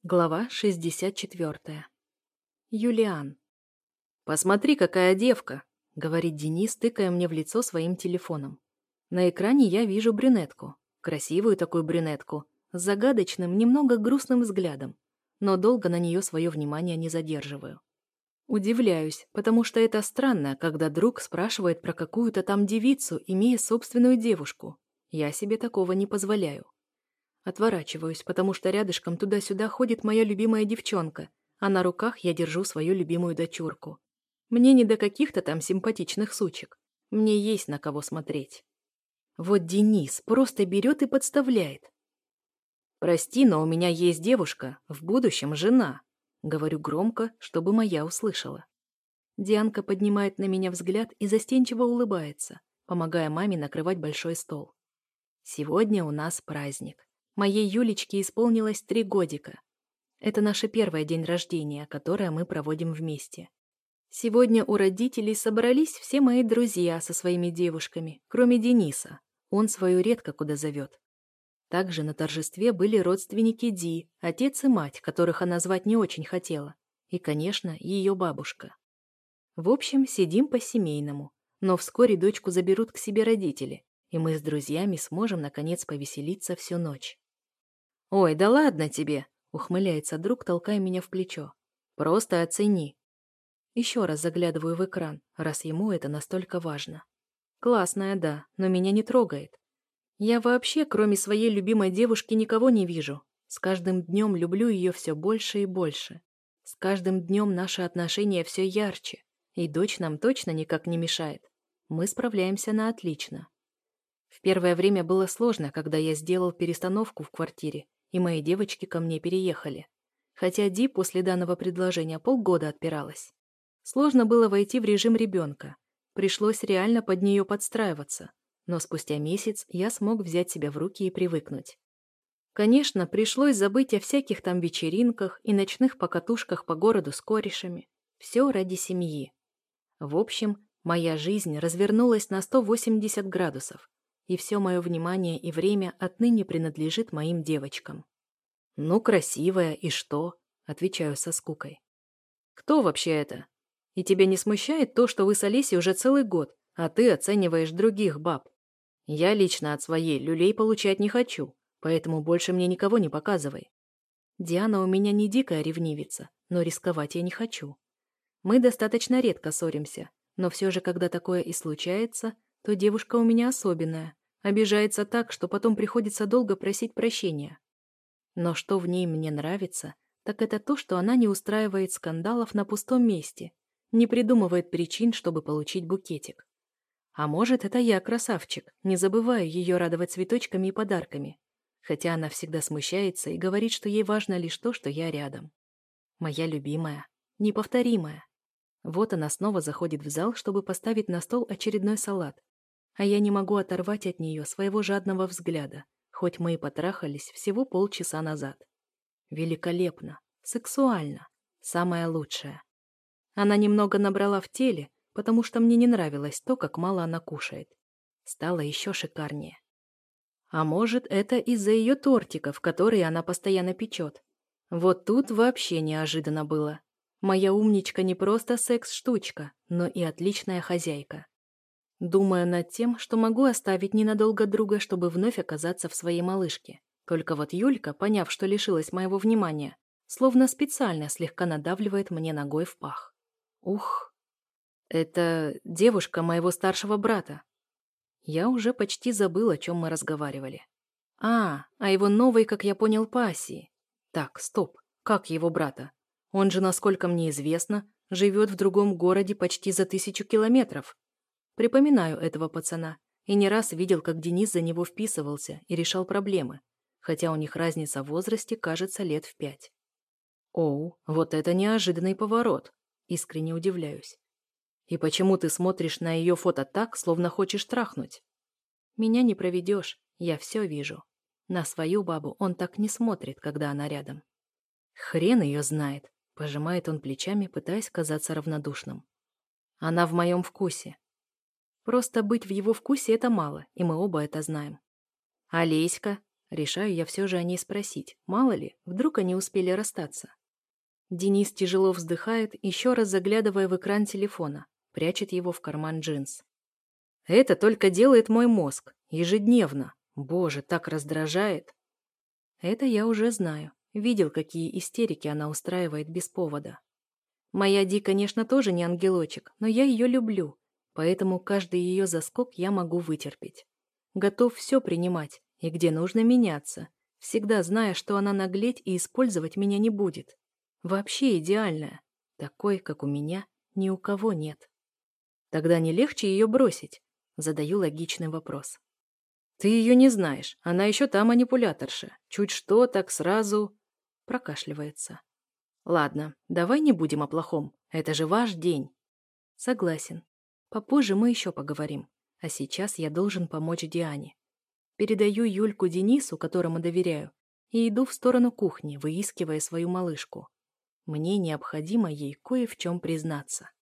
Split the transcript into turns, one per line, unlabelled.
Глава 64. Юлиан. «Посмотри, какая девка!» — говорит Денис, тыкая мне в лицо своим телефоном. На экране я вижу брюнетку. Красивую такую брюнетку. С загадочным, немного грустным взглядом. Но долго на нее свое внимание не задерживаю. Удивляюсь, потому что это странно, когда друг спрашивает про какую-то там девицу, имея собственную девушку. Я себе такого не позволяю. Отворачиваюсь, потому что рядышком туда-сюда ходит моя любимая девчонка, а на руках я держу свою любимую дочурку. Мне не до каких-то там симпатичных сучек. Мне есть на кого смотреть. Вот Денис просто берет и подставляет. «Прости, но у меня есть девушка, в будущем жена», — говорю громко, чтобы моя услышала. Дианка поднимает на меня взгляд и застенчиво улыбается, помогая маме накрывать большой стол. Сегодня у нас праздник. Моей Юлечке исполнилось 3 годика. Это наше первый день рождения, которое мы проводим вместе. Сегодня у родителей собрались все мои друзья со своими девушками, кроме Дениса. Он свою редко куда зовет. Также на торжестве были родственники Ди, отец и мать, которых она звать не очень хотела. И, конечно, ее бабушка. В общем, сидим по-семейному. Но вскоре дочку заберут к себе родители, и мы с друзьями сможем, наконец, повеселиться всю ночь. «Ой, да ладно тебе!» — ухмыляется друг, толкая меня в плечо. «Просто оцени». Еще раз заглядываю в экран, раз ему это настолько важно. Классная, да, но меня не трогает. Я вообще, кроме своей любимой девушки, никого не вижу. С каждым днем люблю ее все больше и больше. С каждым днем наши отношения все ярче, и дочь нам точно никак не мешает. Мы справляемся на отлично. В первое время было сложно, когда я сделал перестановку в квартире, и мои девочки ко мне переехали. Хотя Ди после данного предложения полгода отпиралась. Сложно было войти в режим ребенка. Пришлось реально под нее подстраиваться. Но спустя месяц я смог взять себя в руки и привыкнуть. Конечно, пришлось забыть о всяких там вечеринках и ночных покатушках по городу с корешами. Все ради семьи. В общем, моя жизнь развернулась на 180 градусов. И все мое внимание и время отныне принадлежит моим девочкам. «Ну, красивая, и что?» — отвечаю со скукой. «Кто вообще это? И тебя не смущает то, что вы с Олесей уже целый год, а ты оцениваешь других баб? Я лично от своей люлей получать не хочу, поэтому больше мне никого не показывай. Диана у меня не дикая ревнивица, но рисковать я не хочу. Мы достаточно редко ссоримся, но все же, когда такое и случается, то девушка у меня особенная, обижается так, что потом приходится долго просить прощения. Но что в ней мне нравится, так это то, что она не устраивает скандалов на пустом месте, не придумывает причин, чтобы получить букетик. А может, это я красавчик, не забываю ее радовать цветочками и подарками, хотя она всегда смущается и говорит, что ей важно лишь то, что я рядом. Моя любимая, неповторимая. Вот она снова заходит в зал, чтобы поставить на стол очередной салат, а я не могу оторвать от нее своего жадного взгляда, хоть мы и потрахались всего полчаса назад. Великолепно, сексуально, самое лучшее. Она немного набрала в теле, потому что мне не нравилось то, как мало она кушает. Стало еще шикарнее. А может, это из-за ее тортиков, которые она постоянно печет. Вот тут вообще неожиданно было. Моя умничка не просто секс-штучка, но и отличная хозяйка. Думаю над тем, что могу оставить ненадолго друга, чтобы вновь оказаться в своей малышке. Только вот Юлька, поняв, что лишилась моего внимания, словно специально слегка надавливает мне ногой в пах. Ух, это девушка моего старшего брата. Я уже почти забыл, о чем мы разговаривали. А его новой, как я понял, пассии. Так, стоп, как его брата? Он же, насколько мне известно, живет в другом городе почти за 1000 километров. Припоминаю этого пацана и не раз видел, как Денис за него вписывался и решал проблемы, хотя у них разница в возрасте, кажется, лет в 5. Оу, вот это неожиданный поворот. Искренне удивляюсь. И почему ты смотришь на ее фото так, словно хочешь трахнуть? Меня не проведешь, я все вижу. На свою бабу он так не смотрит, когда она рядом. Хрен ее знает, пожимает он плечами, пытаясь казаться равнодушным. Она в моем вкусе. Просто быть в его вкусе — это мало, и мы оба это знаем. Олеська, Решаю я все же о ней спросить. Мало ли, вдруг они успели расстаться. Денис тяжело вздыхает, еще раз заглядывая в экран телефона, прячет его в карман джинс. Это только делает мой мозг. Ежедневно. Боже, так раздражает. Это я уже знаю. Видел, какие истерики она устраивает без повода. Моя Ди, конечно, тоже не ангелочек, но я ее люблю, поэтому каждый ее заскок я могу вытерпеть. Готов все принимать, и где нужно меняться, всегда зная, что она наглеть и использовать меня не будет. Вообще идеальная. Такой, как у меня, ни у кого нет. Тогда не легче ее бросить? Задаю логичный вопрос. Ты ее не знаешь, она еще та манипуляторша. Чуть что, так сразу... Прокашливается. Ладно, давай не будем о плохом. Это же ваш день. Согласен. Попозже мы еще поговорим. А сейчас я должен помочь Диане. Передаю Юльку Денису, которому доверяю, и иду в сторону кухни, выискивая свою малышку. Мне необходимо ей кое в чем признаться.